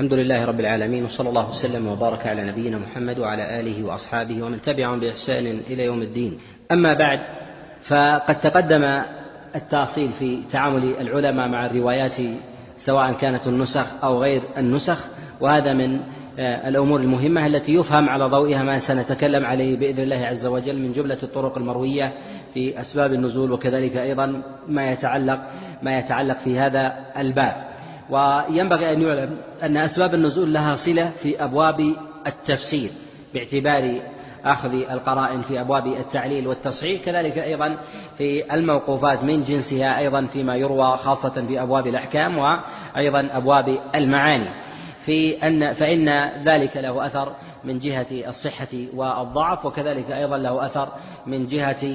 الحمد لله رب العالمين، وصلى الله وسلم وبارك على نبينا محمد وعلى آله وأصحابه ومن تبعهم بإحسان إلى يوم الدين. أما بعد، فقد تقدم التأصيل في تعامل العلماء مع الروايات سواء كانت النسخ أو غير النسخ، وهذا من الأمور المهمة التي يفهم على ضوئها ما سنتكلم عليه بإذن الله عز وجل من جملة الطرق المروية في أسباب النزول، وكذلك أيضا ما يتعلق في هذا الباب. وينبغي أن يعلم أن أسباب النزول لها صلة في أبواب التفسير باعتبار أخذ القرائن في أبواب التعليل والتصحيح، كذلك أيضا في الموقوفات من جنسها أيضا فيما يروى خاصة في أبواب الأحكام وأيضا أبواب المعاني، فإن ذلك له أثر من جهة الصحة والضعف، وكذلك أيضا له أثر من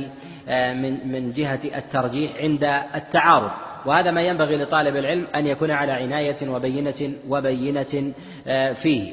جهة الترجيح عند التعارض. وهذا ما ينبغي لطالب العلم أن يكون على عناية وبينة فيه.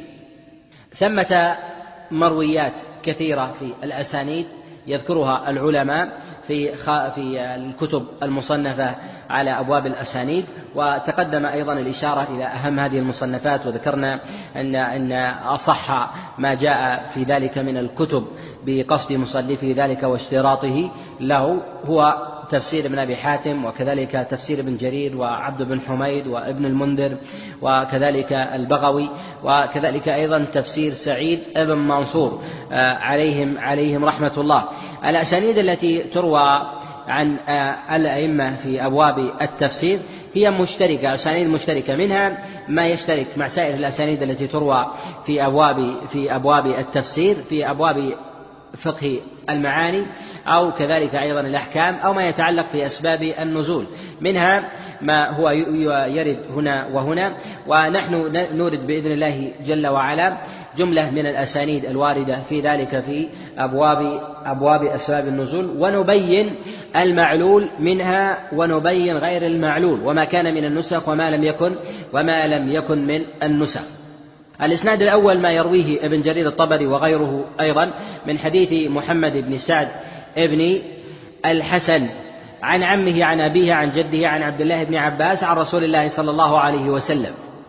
ثمة مرويات كثيرة في الأسانيد يذكرها العلماء في الكتب المصنفة على أبواب الأسانيد، وتقدم أيضا الإشارة إلى أهم هذه المصنفات، وذكرنا أن أصح ما جاء في ذلك من الكتب بقصد مصنفه ذلك واشتراطه له هو تفسير ابن أبي حاتم، وكذلك تفسير ابن جرير وعبد بن حميد وابن المنذر، وكذلك البغوي، وكذلك أيضا تفسير سعيد ابن منصور عليهم رحمة الله. الأسانيد التي تروى عن الأئمة في أبواب التفسير هي مشتركة، أسانيد مشتركة، منها ما يشترك مع سائر الأسانيد التي تروى في أبواب التفسير في أبواب فقه المعاني أو كذلك أيضا الأحكام أو ما يتعلق في أسباب النزول، منها ما هو يرد هنا وهنا، ونحن نورد بإذن الله جل وعلا جملة من الأسانيد الواردة في ذلك في أبواب أسباب النزول، ونبين المعلول منها ونبين غير المعلول وما كان من النسخ وما لم يكن من النسخ. الإسناد الأول ما يرويه ابن جرير الطبري وغيره أيضا من حديث محمد بن سعد ابن الحسن عن عمه عن أبيه عن جده عن عبد الله بن عباس عن رسول الله صلى الله عليه وسلم،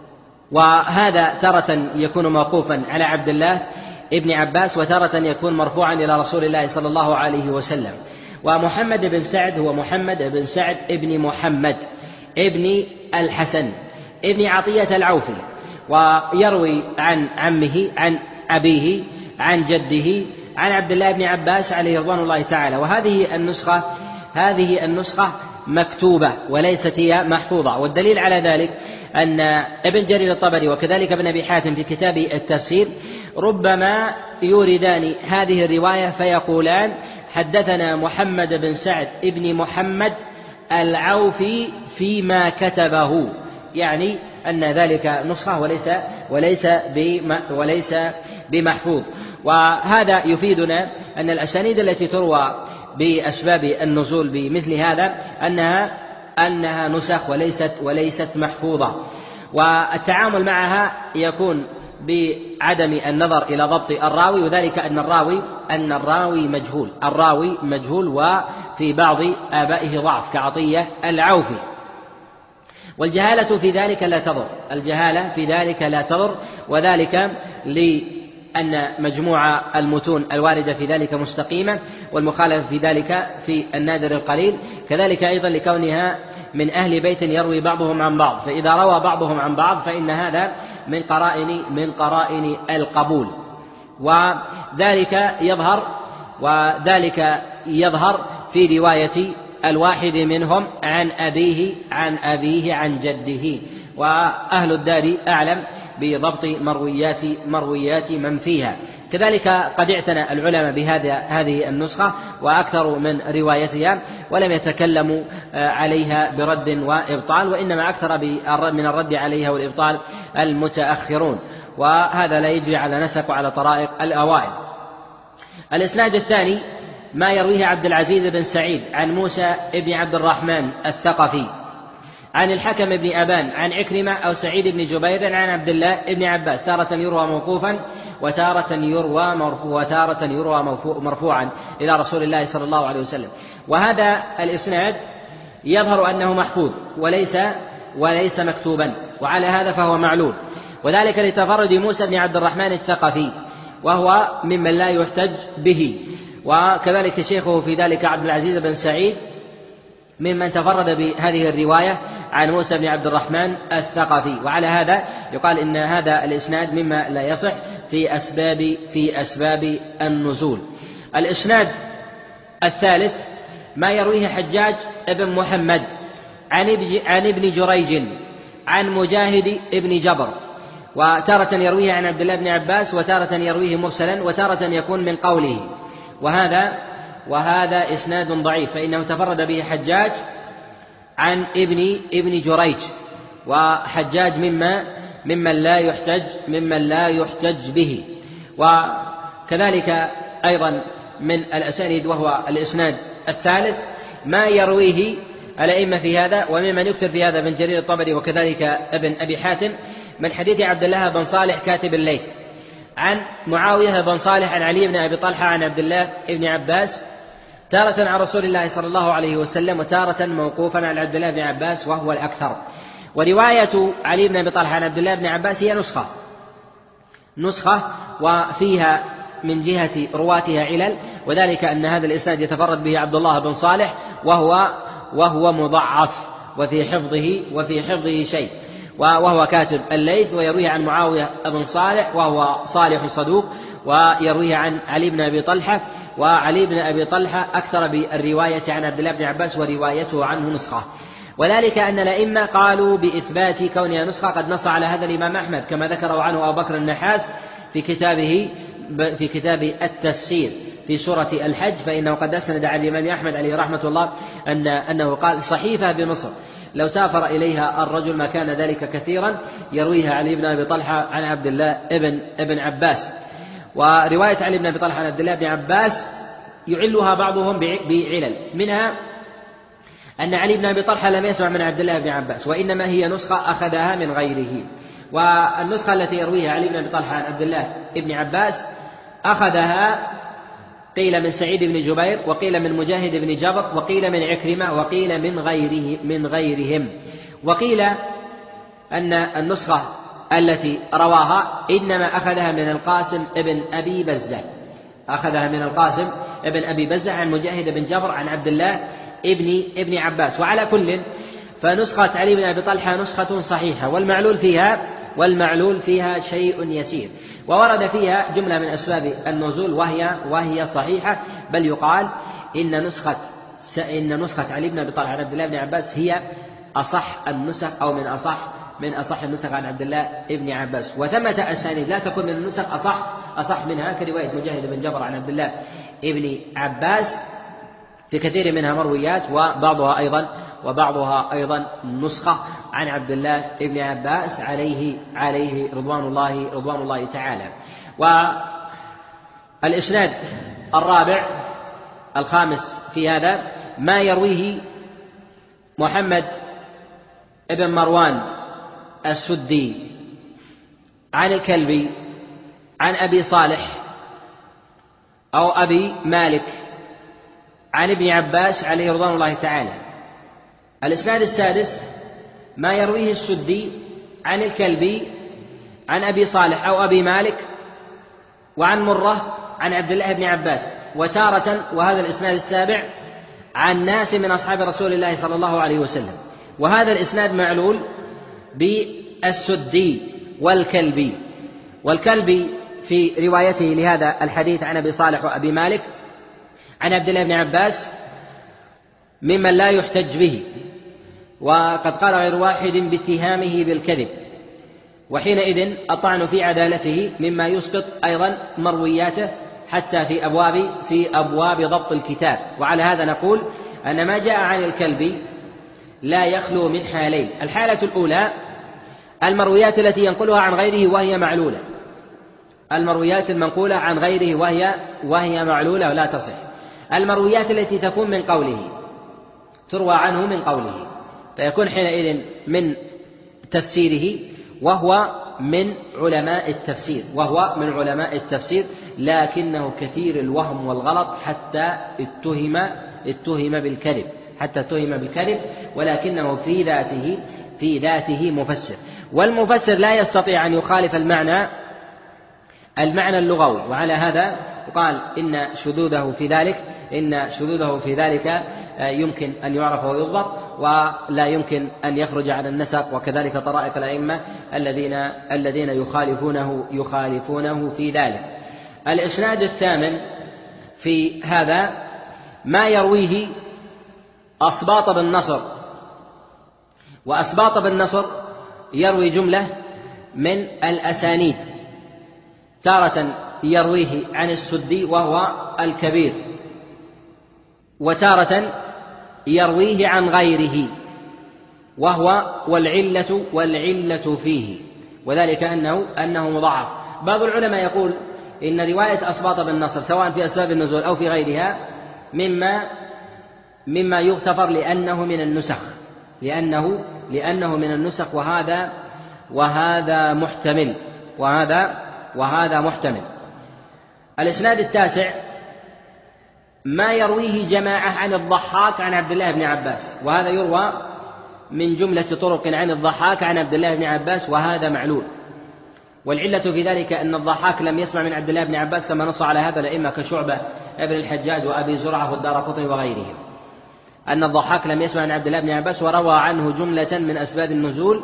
وهذا تارة يكون موقوفا على عبد الله ابن عباس وتارة يكون مرفوعا إلى رسول الله صلى الله عليه وسلم. ومحمد بن سعد هو محمد بن سعد ابن محمد ابن الحسن ابن عطية العوفي، ويروي عن عمه عن أبيه عن جده عن عبد الله بن عباس عليه رضوان الله تعالى. وهذه النسخة مكتوبة وليست هي محفوظة، والدليل على ذلك أن ابن جرير الطبري وكذلك ابن أبي حاتم في كتاب التفسير ربما يوردان هذه الرواية فيقولان حدثنا محمد بن سعد ابن محمد العوفي فيما كتبه، يعني أن ذلك نسخة وليس بمحفوظ. وهذا يفيدنا أن الأسانيد التي تروى بأسباب النزول بمثل هذا أنها نسخ وليست محفوظة، والتعامل معها يكون بعدم النظر إلى ضبط الراوي، وذلك أن الراوي مجهول وفي بعض آبائه ضعف كعطية العوفي، والجهالة في ذلك لا تضر، وذلك لأن مجموع المتون الواردة في ذلك مستقيمة، والمخالفة في ذلك في النادر القليل، كذلك أيضا لكونها من أهل بيت يروي بعضهم عن بعض، فإذا روى بعضهم عن بعض فإن هذا من قرائن القبول، وذلك يظهر في رواية الواحد منهم عن أبيه عن جده، وأهل الدار أعلم بضبط مرويات من فيها. كذلك قد اعتنى العلماء بهذه النسخة وأكثروا من روايتها، ولم يتكلموا عليها برد وإبطال، وإنما أكثر من الرد عليها والإبطال المتأخرون، وهذا لا يجري على نسق وعلى طرائق الأوائل. الإسناد الثاني ما يرويه عبد العزيز بن سعيد عن موسى بن عبد الرحمن الثقفي عن الحكم بن أبان عن عكرمة أو سعيد بن جبير عن عبد الله بن عباس، تارة يروى موقوفا وتارة يروى مرفوعا إلى رسول الله صلى الله عليه وسلم. وهذا الإسناد يظهر أنه محفوظ وليس مكتوبا، وعلى هذا فهو معلول. وذلك لتفرد موسى بن عبد الرحمن الثقفي وهو ممن لا يحتج به، وكذلك شيخه في ذلك عبد العزيز بن سعيد ممن تفرد بهذه الرواية عن موسى بن عبد الرحمن الثقفي. وعلى هذا يقال إن هذا الإسناد مما لا يصح في أسباب النزول. الإسناد الثالث ما يرويه حجاج بن محمد عن ابن جريج عن مجاهد ابن جبر، وتارة يرويه عن عبد الله بن عباس، وتارة يرويه مرسلا، وتارة يكون من قوله، وهذا إسناد ضعيف، فإنه تفرد به حجاج عن ابن جريج، وحجاج ممن لا يحتج به. وكذلك أيضا من الأسانيد وهو الإسناد الثالث ما يرويه الأئمة في هذا، وممن يكثر في هذا بن جرير الطبري وكذلك ابن أبي حاتم من حديث عبد الله بن صالح كاتب الليث عن معاوية بن صالح عن علي بن أبي طلحة عن عبد الله بن عباس، تارة عن رسول الله صلى الله عليه وسلم، وتارة موقوفا على عبد الله بن عباس وهو الأكثر. ورواية علي بن أبي طلحة عن عبد الله بن عباس هي نسخة وفيها من جهة رواتها علل، وذلك أن هذا الإسناد يتفرد به عبد الله بن صالح وهو مضعف وفي حفظه شيء، وهو كاتب الليث، ويرويه عن معاوية بن صالح وهو صالح صدوق، ويرويه عن علي بن أبي طلحة، وعلي بن أبي طلحة أكثر بالرواية عن عبد الله بن عباس وروايته عنه نسخة. وذلك أن الأئمة قالوا بإثبات كونها نسخة، قد نص على هذا الإمام أحمد كما ذكره عنه أبو بكر النحاس في كتاب التفسير في سورة الحج، فإنه قد أسند عن الإمام أحمد عليه رحمة الله أنه قال: صحيفة بمصر لو سافر إليها الرجل ما كان ذلك كثيرا، يرويها علي بن أبي طلحة عن عبد الله ابن عباس. ورواية علي بن أبي طلحة عن عبد الله بن عباس يعلها بعضهم بعلل، منها أن علي بن أبي طلحة لم يسمع من عبد الله بن عباس، وإنما هي نسخة أخذها من غيره. والنسخة التي يرويها علي بن أبي طلحة عن عبد الله بن عباس أخذها قيل من سعيد بن جبير، وقيل من مجاهد بن جبر، وقيل من عكرمة، وقيل من غيرهم. وقيل أن النسخة التي رواها إنما أخذها من القاسم ابن أبي بزة عن مجاهد بن جبر عن عبد الله ابن عباس. وعلى كل فنسخة علي بن أبي طلحة نسخة صحيحة، والمعلول فيها شيء يسير، وورد فيها جملة من أسباب النزول وهي صحيحة، بل يقال إن نسخة علي بن أبي طلحة عن عبد الله بن عباس هي أصح النسخ، أو من أصح النسخ عن عبد الله بن عباس. وثمة أسانيد لا تكون من النسخ أصح منها، كرواية مجاهد بن جبر عن عبد الله بن عباس في كثير منها مرويات، وبعضها أيضا نسخة عن عبد الله بن عباس عليه رضوان الله تعالى. والإسناد الرابع الخامس في هذا ما يرويه محمد بن مروان السدي عن الكلبي عن أبي صالح أو أبي مالك عن ابن عباس عليه رضوان الله تعالى. الإسناد السادس ما يرويه السدي عن الكلبي عن أبي صالح أو أبي مالك وعن مرة عن عبد الله بن عباس، وتارة وهذا الإسناد السابع عن ناس من أصحاب رسول الله صلى الله عليه وسلم. وهذا الإسناد معلول بالسدي والكلبي في روايته لهذا الحديث عن أبي صالح وأبي مالك عن عبد الله بن عباس ممن لا يحتج به، وقد قال غير واحد باتهامه بالكذب، وحينئذ الطعن في عدالته مما يسقط أيضا مروياته حتى في أبواب ضبط الكتاب. وعلى هذا نقول أن ما جاء عن الكلبي لا يخلو من حالين: الحالة الأولى المرويات التي ينقلها عن غيره وهي معلولة، المرويات المنقولة عن غيره وهي معلولة ولا تصح. المرويات التي تكون من قوله تروى عنه من قوله، فيكون حينئذ من تفسيره وهو من علماء التفسير، لكنه كثير الوهم والغلط حتى اتهم بالكذب، ولكنه في ذاته في ذاته مفسر، والمفسر لا يستطيع أن يخالف المعنى اللغوي، وعلى هذا يقال إن شذوذه في ذلك يمكن أن يعرف ويضبط، ولا يمكن أن يخرج عن النسق، وكذلك طرائق الأئمة الذين يخالفونه في ذلك. الإسناد الثامن في هذا ما يرويه أسباط بن نصر، وأسباط بن نصر يروي جملة من الأسانيد، تارة يرويه عن السدي وهو الكبير، وتارة يرويه عن غيره وهو والعلة فيه، وذلك أنه مضاعف. بعض العلماء يقول إن رواية أسباط بن نصر سواء في أسباب النزول أو في غيرها مما يغتفر لأنه من النسخ، وهذا محتمل. الإسناد التاسع ما يرويه جماعة عن الضحاك عن عبد الله بن عباس، وهذا يروى من جملة طرق عن الضحاك عن عبد الله بن عباس، وهذا معلول. والعلة في ذلك أن الضحاك لم يسمع من عبد الله بن عباس كما نص على هذا الأئمة كشعبة ابن الحجاج وأبي زرعة والدارقطني وغيرهم، أن الضحاك لم يسمع من عبد الله بن عباس وروى عنه جملة من أسباب النزول،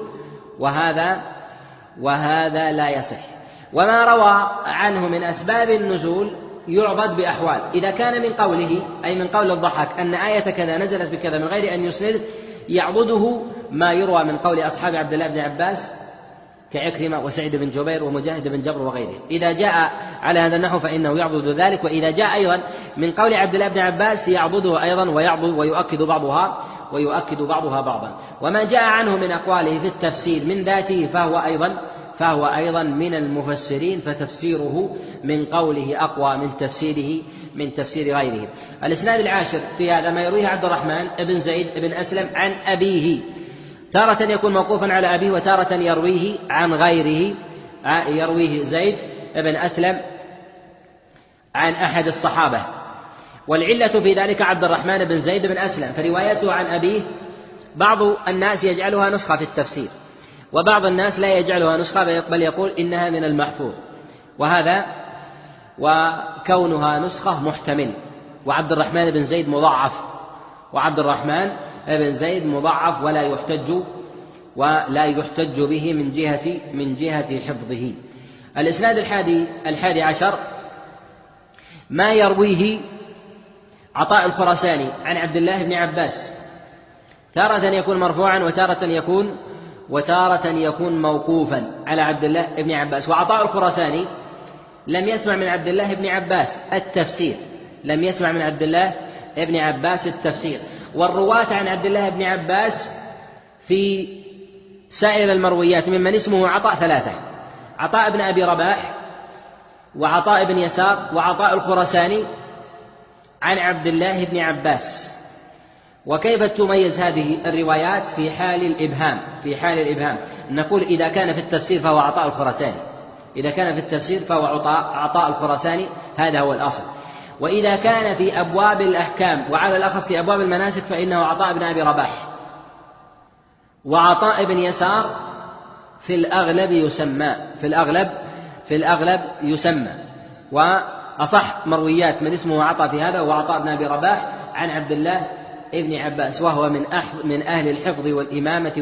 وهذا لا يصح. وما روى عنه من أسباب النزول يعضد بأحوال، إذا كان من قوله أي من قول الضحاك أن آية كذا نزلت بكذا من غير أن يسند، يعضده ما يروى من قول أصحاب عبد الله بن عباس كعكرمة وسعيد بن جبير ومجاهد بن جبر وغيره. إذا جاء على هذا النحو فإنه يعضد ذلك، وإذا جاء أيضا من قول عبد الله بن عباس يعضده أيضا ويؤكد بعضها بعضا. وما جاء عنه من أقواله في التفسير من ذاته فهو أيضا من المفسرين، فتفسيره من قوله أقوى من تفسير غيره. الإسناد العاشر في هذا ما يرويه عبد الرحمن بن زيد بن أسلم عن أبيه، تارة يكون موقوفا على أبيه وتارة يرويه عن غيره، يرويه زيد بن أسلم عن أحد الصحابة. والعلة في ذلك عبد الرحمن بن زيد بن أسلم، فروايته عن أبيه بعض الناس يجعلها نسخة في التفسير، وبعض الناس لا يجعلها نسخة بل يقول إنها من المحفوظ، وكونها نسخة محتمل. وعبد الرحمن بن زيد مضعف ولا يحتج به من جهة حفظه. الإسناد الحادي عشر ما يرويه عطاء الخراساني عن عبد الله بن عباس، تارة يكون مرفوعا وتارة يكون موقوفا على عبد الله بن عباس. وعطاء الخراساني لم يسمع من عبد الله بن عباس التفسير، والرواة عن عبد الله بن عباس في سائر المرويات ممن اسمه عطاء ثلاثة: عطاء بن أبي رباح، وعطاء بن يسار، وعطاء الخراساني عن عبد الله بن عباس. وكيف تميز هذه الروايات في حال الإبهام؟ نقول إذا كان في التفسير فهو عطاء الخراساني، هذا هو الأصل. وإذا كان في أبواب الأحكام وعلى الأخص في أبواب المناسك فإنه عطاء بن أبي رباح. وعطاء بن يسار في الأغلب يسمى، وأصح مرويات من اسمه عطاء في هذا هو عطاء بن أبي رباح عن عبد الله ابن عباس، وهو من أهل الحفظ والإمامة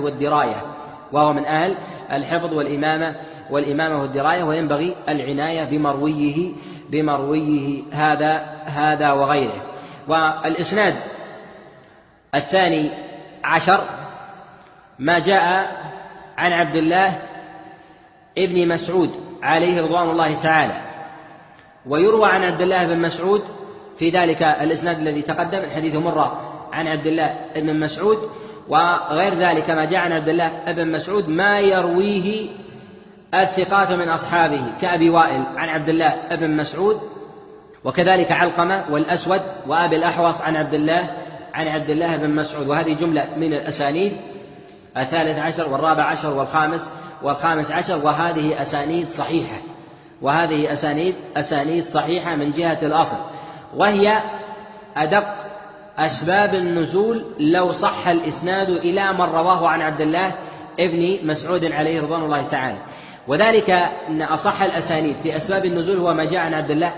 والدراية، وينبغي العناية بمرويه هذا وغيره. والإسناد الثاني عشر ما جاء عن عبد الله ابن مسعود عليه رضوان الله تعالى، ويروى عن عبد الله بن مسعود في ذلك الإسناد الذي تقدم الحديث مرة عن عبد الله بن مسعود، وغير ذلك ما جاء عن عبد الله بن مسعود ما يرويه الثقات من أصحابه كأبي وائل عن عبد الله بن مسعود، وكذلك علقمة والأسود وأبي الأحوص عن عبد الله بن مسعود. وهذه جملة من الأسانيد، الثالث عشر والرابع عشر والخامس عشر، وهذه أسانيد صحيحة من جهة الأصل، وهي أدق أسباب النزول لو صح الإسناد إلى من رواه عن عبد الله ابن مسعود عليه رضوان الله تعالى، وذلك أن أصح الأسانيد في أسباب النزول هو ما جاء عن عبد الله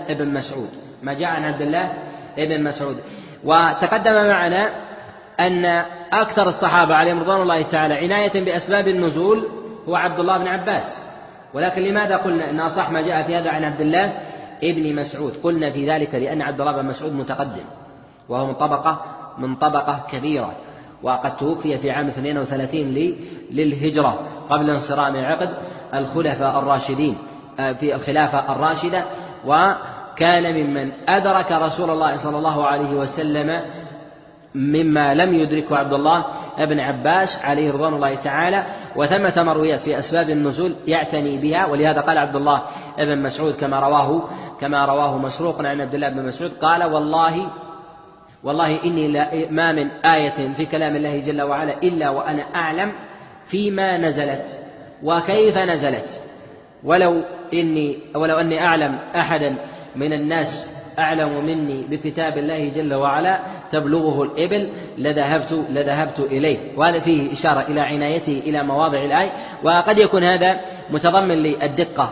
ابن مسعود. وتقدم معنا أن أكثر الصحابة عليهم رضوان الله تعالى عناية بأسباب النزول هو عبد الله بن عباس، ولكن لماذا قلنا أن أصح ما جاء في هذا عن عبد الله ابن مسعود؟ قلنا في ذلك لأن عبد الله بن مسعود متقدم، وهو من طبقة كبيرة، وقد توفي في عام 32 للهجرة قبل انصرام عقد الخلفاء الراشدين في الخلافة الراشدة، وكان ممن أدرك رسول الله صلى الله عليه وسلم مما لم يدركه عبد الله بن عباس عليه رضوان الله تعالى. وثمة مرويات في أسباب النزول يعتني بها، ولهذا قال عبد الله بن مسعود كما رواه مسروق عن عبد الله بن مسعود قال: والله إني ما من آية في كلام الله جل وعلا إلا وأنا أعلم فيما نزلت وكيف نزلت، ولو أني أعلم أحدا من الناس أعلم مني بكتاب الله جل وعلا تبلغه الإبل لذهبت إليه. وهذا فيه إشارة إلى عنايته إلى مواضع الآية، وقد يكون هذا متضمن للدقة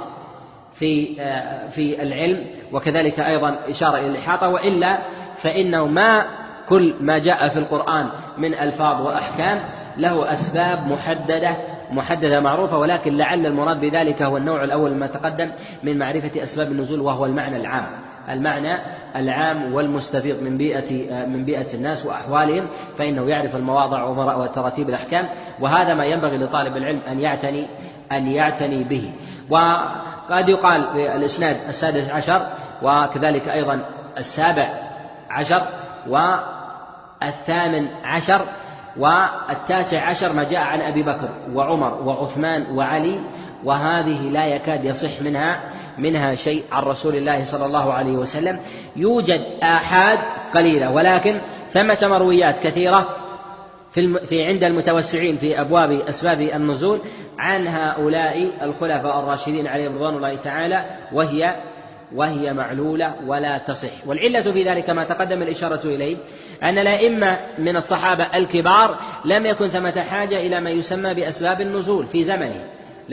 في العلم، وكذلك أيضا إشارة إلى الإحاطة، وإلا فإنه ما كل ما جاء في القرآن من ألفاظ وأحكام له أسباب محددة معروفة، ولكن لعل المراد بذلك هو النوع الأول ما تقدم من معرفة أسباب النزول، وهو المعنى العام والمستفيض من بيئة الناس وأحوالهم، فإنه يعرف المواضع وتراتيب الأحكام، وهذا ما ينبغي لطالب العلم أن يعتني به. وقد يقال بالإسناد 16 وكذلك أيضا 17 و18 و19 ما جاء عن أبي بكر وعمر وعثمان وعلي، وهذه لا يكاد يصح منها شيء عن رسول الله صلى الله عليه وسلم. يوجد آحاد قليلة، ولكن ثمة مرويات كثيرة في عند المتوسعين في أبواب أسباب النزول عن هؤلاء الخلفاء الراشدين عليهم رضوان الله تعالى، وهي معلولة ولا تصح. والعلة في ذلك ما تقدم الإشارة إليه، أن الأئمة من الصحابة الكبار لم يكن ثمة حاجة إلى ما يسمى بأسباب النزول في زمنه،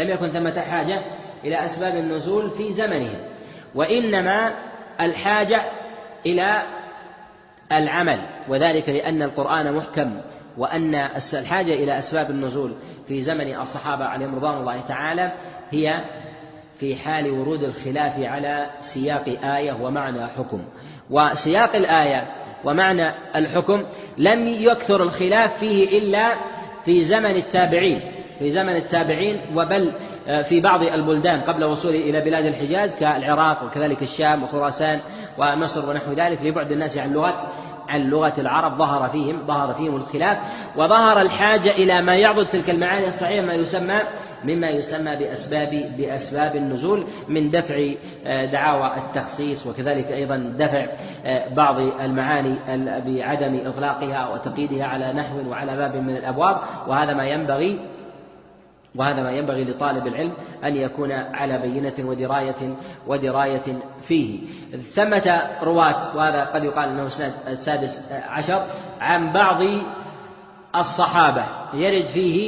إلى أسباب النزول في زمنه، وإنما الحاجة إلى العمل، وذلك لأن القرآن محكم، وأن الحاجة إلى أسباب النزول في زمن الصحابة عليهم رضوان الله تعالى هي في حال ورود الخلاف على سياق آية ومعنى حكم. وسياق الآية ومعنى الحكم لم يكثر الخلاف فيه إلا في زمن التابعين، وبل في بعض البلدان قبل وصوله إلى بلاد الحجاز كالعراق وكذلك الشام وخراسان ومصر ونحو ذلك، لبعد الناس عن لغة العرب ظهر فيهم الخلاف، وظهر الحاجة إلى ما يعضد تلك المعاني الصحيحة مما يسمى بأسباب النزول من دفع دعاوى التخصيص، وكذلك أيضا دفع بعض المعاني بعدم إطلاقها وتقييدها على نحو وعلى باب من الأبواب. وهذا ما ينبغي لطالب العلم أن يكون على بينة ودراية فيه. ثمة رواة، وهذا قد يقال أنه السند 16 عن بعض الصحابة يرد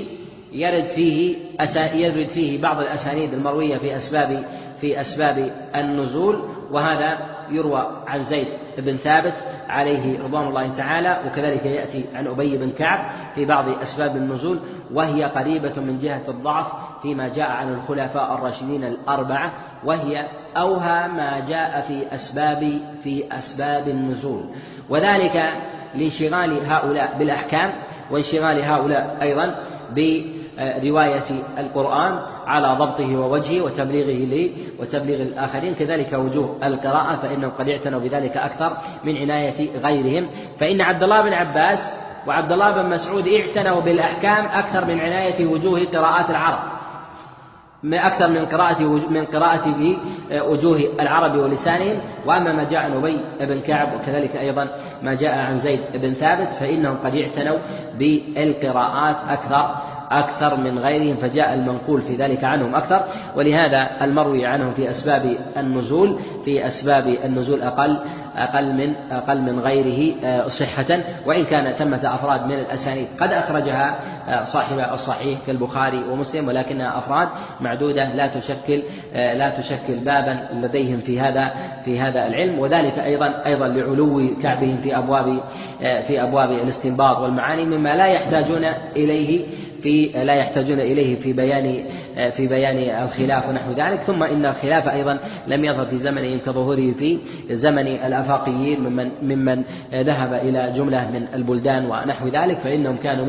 فيه بعض الأسانيد المروية في أسباب النزول، وهذا يروى عن زيد بن ثابت عليه رضوان الله تعالى، وكذلك يأتي عن أبي بن كعب في بعض أسباب النزول، وهي قريبة من جهة الضعف فيما جاء عن الخلفاء الراشدين الأربعة، وهي أوهى ما جاء في أسباب النزول، وذلك لانشغال هؤلاء بالأحكام، وانشغال هؤلاء أيضا برواية القرآن على ضبطه ووجهه وتبليغ الآخرين، كذلك وجوه القراءة فإنهم قد اعتنوا بذلك أكثر من عناية غيرهم. فإن عبد الله بن عباس وعبد الله بن مسعود اعتنوا بالأحكام أكثر من عناية وجوه قراءات العرب، أكثر من قراءة بوجوه العرب ولسانهم. وأما ما جاء عن أبي بن كعب وكذلك أيضا ما جاء عن زيد بن ثابت فإنهم قد اعتنوا بالقراءات أكثر من غيرهم، فجاء المنقول في ذلك عنهم أكثر، ولهذا المروي عنهم في أسباب النزول أقل من غيره صحة، وإن كان ثمة أفراد من الأسانيد قد أخرجها صاحب الصحيح كالبخاري ومسلم، ولكنها أفراد معدودة لا تشكل بابا لديهم في هذا العلم، وذلك أيضا لعلو كعبهم في أبواب الاستنباط والمعاني مما لا يحتاجون إليه في بيان الخلاف ونحو ذلك. ثم إن الخلاف أيضا لم يظهر في زمنهم كظهوره في زمن الآفاقيين ممن ذهب إلى جملة من البلدان ونحو ذلك، فإنهم كانوا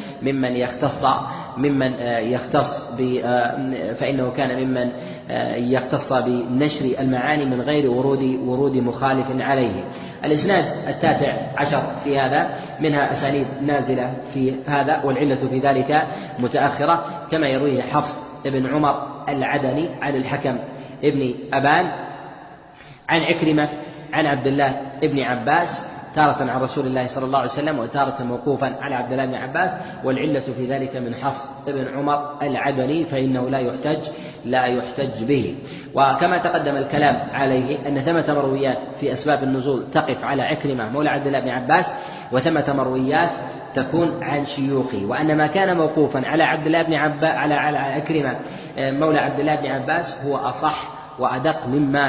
ممن يختص بنشر المعاني من غير ورود مخالف عليه. الإسناد 19 في هذا منها أسانيد نازلة في هذا، والعلة في ذلك متأخرة، كما يرويه حفص بن عمر العدني عن الحكم ابن أبان عن عكرمة عن عبد الله بن عباس تارة عن رسول الله صلى الله عليه وسلم وتارة موقوفا على عبد الله بن عباس، والعلة في ذلك من حفص بن عمر العدني، فإنه لا يحتج به. وكما تقدم الكلام عليه أن ثمة مرويات في أسباب النزول تقف على عكرمة مولى عبد الله بن عباس، وثمة مرويات تكون عن شيوخه، وأن ما كان موقوفا على عبد الله بن عباس على عكرمة مولى عبد الله بن عباس هو أصح وأدق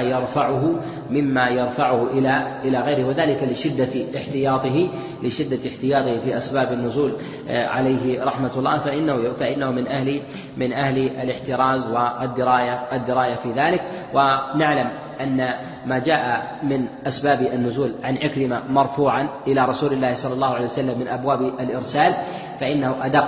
مما يرفعه إلى غيره، وذلك لشدة احتياطه في أسباب النزول عليه رحمة الله، فإنه من أهل الاحتراز والدراية في ذلك. ونعلم أن ما جاء من أسباب النزول عن عكرمة مرفوعا إلى رسول الله صلى الله عليه وسلم من أبواب الإرسال فإنه أدق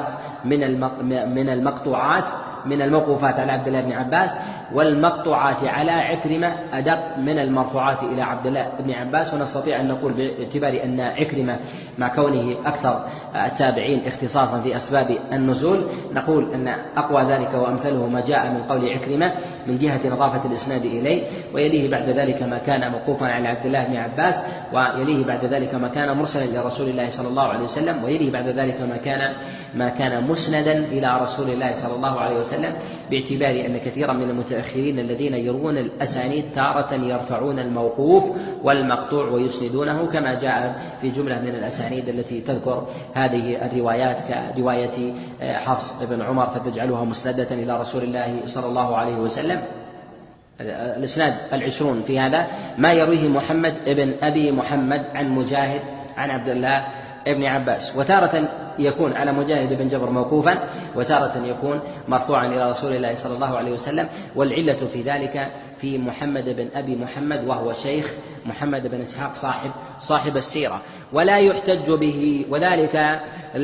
من المقطوعات من الموقوفات على عبد الله بن عباس، والمقطوعات على عكرمة أدق من المرفوعات إلى عبد الله بن عباس. ونستطيع أن نقول باعتبار أن عكرمة مع كونه أكثر التابعين اختصاصا في أسباب النزول، نقول أن أقوى ذلك وأمثله ما جاء من قول عكرمة من جهة نظافة الإسناد إليه، ويليه بعد ذلك ما كان موقوفا على عبد الله بن عباس، ويليه بعد ذلك ما كان مرسلا لرسول الله صلى الله عليه وسلم، ويليه بعد ذلك ما كان مسندا إلى رسول الله صلى الله عليه وسلم، باعتبار أن كثيرا من المتأخرين الذين يروون الأسانيد تارة يرفعون الموقوف والمقطوع ويسندونه، كما جاء في جملة من الأسانيد التي تذكر هذه الروايات كرواية حفص بن عمر فتجعلها مسندة إلى رسول الله صلى الله عليه وسلم. الإسناد 20 في هذا ما يرويه محمد بن أبي محمد عن مجاهد عن عبد الله ابن عباس، وتارة يكون على مجاهد بن جبر موقوفا، وتارة يكون مرفوعا إلى رسول الله صلى الله عليه وسلم. والعلة في ذلك في محمد بن أبي محمد، وهو شيخ محمد بن إسحاق صاحب السيرة، ولا يحتج به، وذلك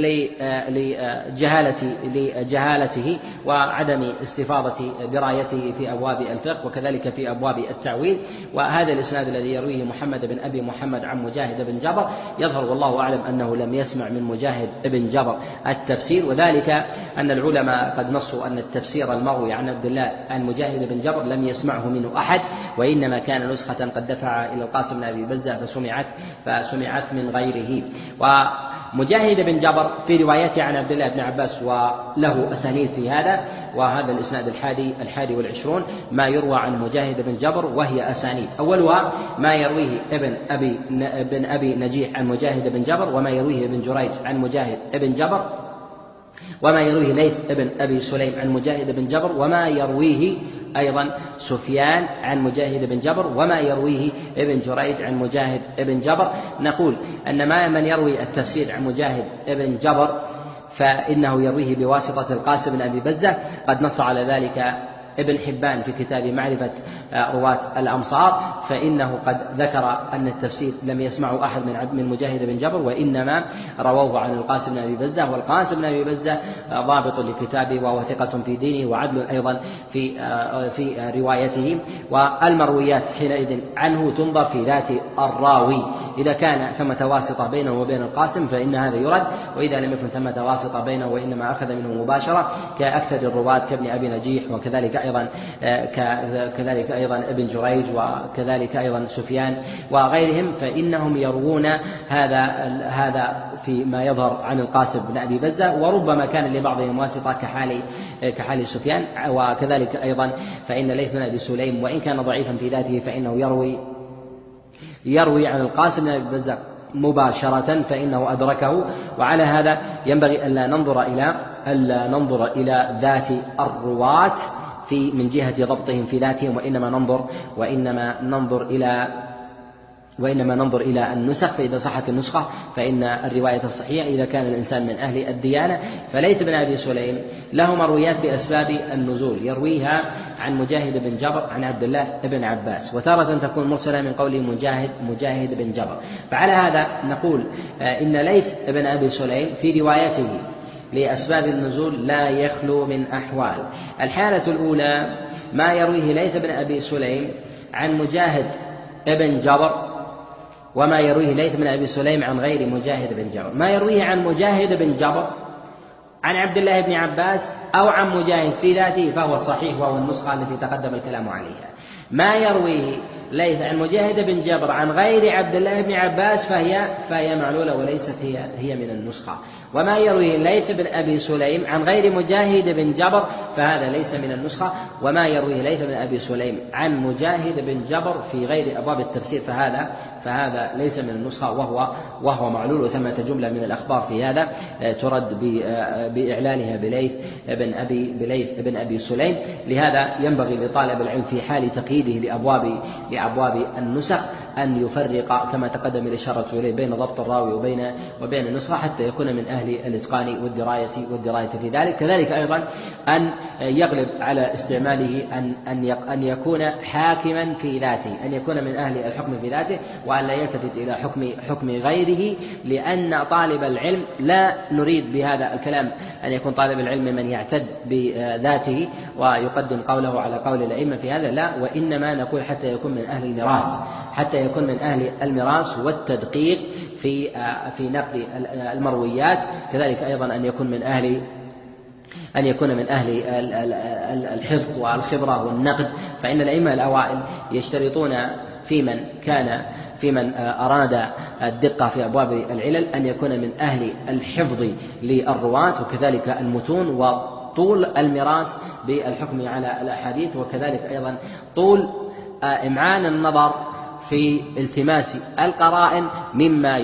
لجهالته وعدم استفاضة درايته في أبواب الفقه وكذلك في أبواب التعويل. وهذا الإسناد الذي يرويه محمد بن أبي محمد عن مجاهد بن جبر يظهر والله أعلم أنه لم يسمع من مجاهد بن جبر التفسير، وذلك أن العلماء قد نصوا أن التفسير المروي عن عبد الله عن مجاهد بن جبر لم يسمعه منه أحد، وإنما كان نسخة قد دفع إلى القاسم بن أبي بزة فسمعت من غيره. ومجاهد بن جبر في روايته عن عبد الله بن عباس وله أسانيد في هذا، وهذا الإسناد 21 ما يروى عن مجاهد بن جبر وهي أسانيد، أولها ما يرويه ابن أبي نجيح عن مجاهد بن جبر، وما يرويه ابن جريج عن مجاهد بن جبر، وما يرويه ليث ابن أبي سليم عن مجاهد بن جبر، وما يرويه أيضا سفيان عن مجاهد بن جبر، وما يرويه ابن جريج عن مجاهد بن جبر. نقول أن من يروي التفسير عن مجاهد بن جبر فإنه يرويه بواسطة القاسم بن أبي بزة، قد نص على ذلك ابن حبان في كتاب معرفة رواة الأمصار، فإنه قد ذكر أن التفسير لم يسمعه أحد من مجاهد بن جبر، وإنما رووه عن القاسم بن أبي بزة، والقاسم بن أبي بزة ضابط لكتابه وهو ثقة في دينه وعدل أيضا في روايته. والمرويات حينئذ عنه تنظر في ذات الراوي، إذا كان ثمة واسطة بينه وبين القاسم فإن هذا يرد، وإذا لم يكن ثمة واسطة بينه وإنما أخذ منه مباشرة كأكثر الرواة كابن أبي نجيح وكذلك أيضا ابن جريج وكذلك أيضا سفيان وغيرهم، فإنهم يروون هذا فيما يظهر عن القاسم بن أبي بزة، وربما كان لبعضهم واسطة كحال سفيان. وكذلك أيضا فإن ليث بن أبي سليم وإن كان ضعيفا في ذاته فإنه يروي عن القاسم بن أبي بزة مباشرة فإنه أدركه. وعلى هذا ينبغي ألا ننظر إلى ذات الرواة من جهة ضبطهم في ذاتهم، وإنما ننظر إلى النسخ. فإذا صحت النسخة فإن الرواية الصحيحة إذا كان الإنسان من أهل الديانة. فليث بن أبي سليم له مرويات بأسباب النزول يرويها عن مجاهد بن جبر عن عبد الله بن عباس، وتارة تكون مرسلة من قول مجاهد بن جبر. فعلى هذا نقول إن ليث بن أبي سليم في روايته لأسباب النزول لا يخلو من أحوال. الحالة الأولى ما يرويه ليث بن أبي سليم عن مجاهد بن جبر، وما يرويه ليث بن أبي سليم عن غير مجاهد بن جبر. ما يرويه عن مجاهد بن جبر عن عبد الله بن عباس أو عن مجاهد في ذاته فهو الصحيح، وهو النسخة التي تقدم الكلام عليها. ما يرويه ليث عن مجاهد بن جبر عن غير عبد الله بن عباس فهي معلولة وليست هي من النسخة. وما يرويه ليث بن أبي سليم عن غير مجاهد بن جبر فهذا ليس من النسخة. وما يرويه ليث بن أبي سليم عن مجاهد بن جبر في غير أبواب التفسير فهذا ليس من النسخة وهو معلول. وثمة جملة من الأخبار في هذا ترد بإعلالها بليث بن أبي سليم. لهذا ينبغي لطالب العلم في حال تقييده لأبواب النسخ أن يفرق كما تقدم الإشارة إليه بين ضبط الراوي وبين النسخة حتى يكون من أهل الإتقان والدراية في ذلك. كذلك أيضا أن يغلب على استعماله أن يكون حاكما في ذاته، أن يكون من أهل الحكم في ذاته، وأن لا يلتفت إلى حكم غيره، لأن طالب العلم لا نريد بهذا الكلام أن يكون طالب العلم من يعتد بذاته ويقدم قوله على قول الأئمة في هذا، لا، وإنما نقول حتى يكون من أهل الميراث والتدقيق في نقل المرويات. كذلك أيضا أن يكون من أهل الحفظ والخبرة والنقد. فإن الأئمة الأوائل يشترطون في من أراد الدقة في أبواب العلل أن يكون من أهل الحفظ للرواة، وكذلك المتون، وطول الميراث بالحكم على الأحاديث، وكذلك أيضا طول إمعان النظر في التماس القرائن مما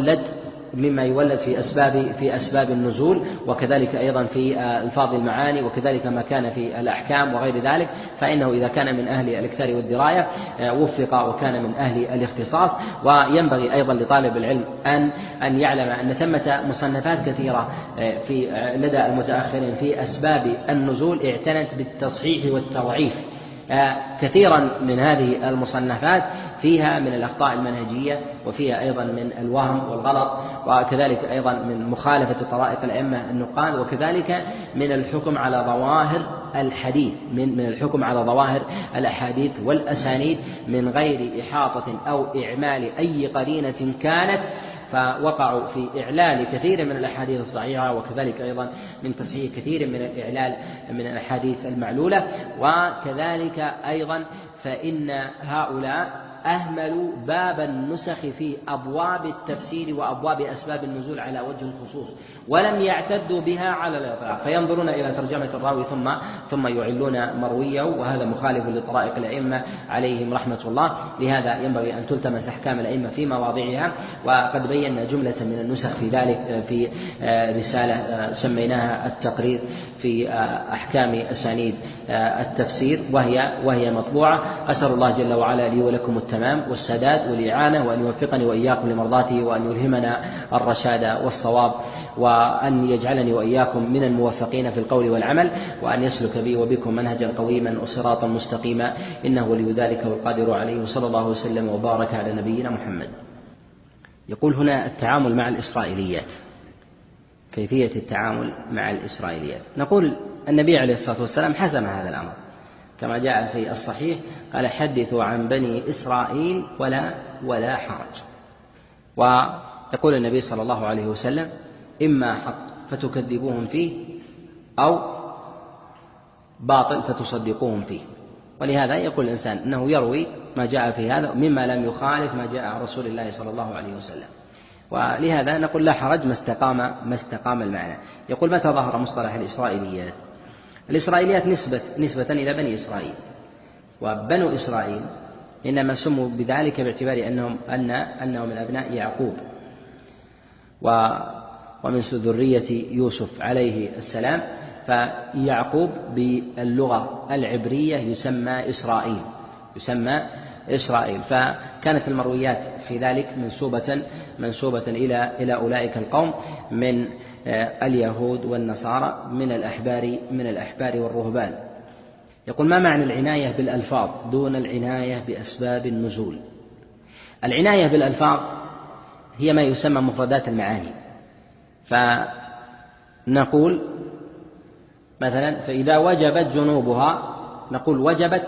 يولد في أسباب النزول، وكذلك أيضا في ألفاظ المعاني، وكذلك ما كان في الأحكام وغير ذلك. فإنه إذا كان من أهل الإكثار والدراية وفق وكان من أهل الاختصاص. وينبغي أيضا لطالب العلم أن يعلم أن ثمة مصنفات كثيرة لدى المتأخرين في أسباب النزول اعتنت بالتصحيح والتضعيف. كثيرا من هذه المصنفات فيها من الأخطاء المنهجية، وفيها أيضا من الوهم والغلط، وكذلك أيضا من مخالفة طرائق الأئمة النقاد، وكذلك من الحكم على ظواهر الحديث، من الحكم على ظواهر الأحاديث والأسانيد من غير إحاطة أو إعمال أي قرينة كانت، فوقعوا في إعلال كثير من الأحاديث الصحيحة، وكذلك أيضا من تصحيح كثير من الإعلال من الأحاديث المعلولة. وكذلك أيضا فإن هؤلاء أهملوا باب النسخ في أبواب التفسير وأبواب أسباب النزول على وجه الخصوص، ولم يعتدوا بها على الإطلاق، فينظرون إلى ترجمة الراوي ثم يعلون مرويه، وهذا مخالف لطرائق الأئمة عليهم رحمة الله. لهذا ينبغي أن تلتمس أحكام الأئمة في مواضعها، وقد بينا جملة من النسخ في ذلك في رسالة سميناها التقرير في أحكام أسانيد التفسير، وهي مطبوعة. أسأل الله جل وعلا لي ولكم التمام والسداد والإعانة، وأن يوفقني وإياكم لمرضاته، وأن يلهمنا الرشاد والصواب، وأن يجعلني وإياكم من الموفقين في القول والعمل، وأن يسلك بي وبكم منهجا قويما وصراطا مستقيما، إنه ولي ذلك والقادر عليه. وصلى الله وسلم وبارك على نبينا محمد. يقول هنا التعامل مع الإسرائيليات، كيفية التعامل مع الإسرائيليات. نقول النبي عليه الصلاة والسلام حسم هذا الأمر كما جاء في الصحيح، قال: حدثوا عن بني إسرائيل ولا حرج. ويقول النبي صلى الله عليه وسلم: إما حق فتكذبوهم فيه، أو باطل فتصدقوهم فيه. ولهذا يقول الإنسان أنه يروي ما جاء في هذا مما لم يخالف ما جاء عن رسول الله صلى الله عليه وسلم. ولهذا نقول لا حرج ما استقام المعنى. يقول: متى ظهر مصطلح الإسرائيليات؟ الإسرائيليات نسبة إلى بني إسرائيل، وبنو إسرائيل إنما سموا بذلك باعتبار أنهم من أبناء يعقوب ومن ذرية يوسف عليه السلام، فيعقوب باللغة العبرية يسمى إسرائيل، فكانت المرويات في ذلك منسوبة إلى أولئك القوم من اليهود والنصارى من الأحبار والرهبان. يقول: ما معنى العناية بالألفاظ دون العناية بأسباب النزول؟ العناية بالألفاظ هي ما يسمى مفردات المعاني، فنقول مثلا: فإذا وجبت جنوبها نقول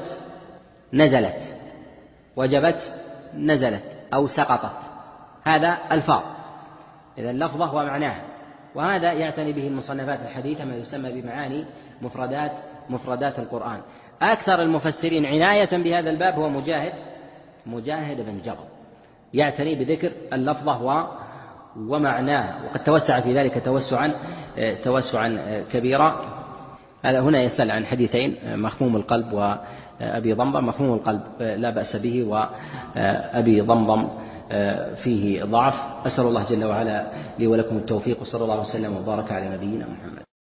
وجبت نزلت أو سقطت، هذا ألفاظ، إذا اللفظة ومعناها، وهذا يعتني به المصنفات الحديثة ما يسمى بمعاني مفردات القرآن. أكثر المفسرين عناية بهذا الباب هو مجاهد بن جبر، يعتني بذكر اللفظة ومعناه، وقد توسع في ذلك توسعا كبيرا. هذا هنا يسأل عن حديثين: مخموم القلب وأبي ضمضم. مخموم القلب لا بأس به، وأبي ضمضم فيه ضعف. أسأل الله جل وعلا لي ولكم التوفيق، وصلى الله وسلم وبارك على نبينا محمد.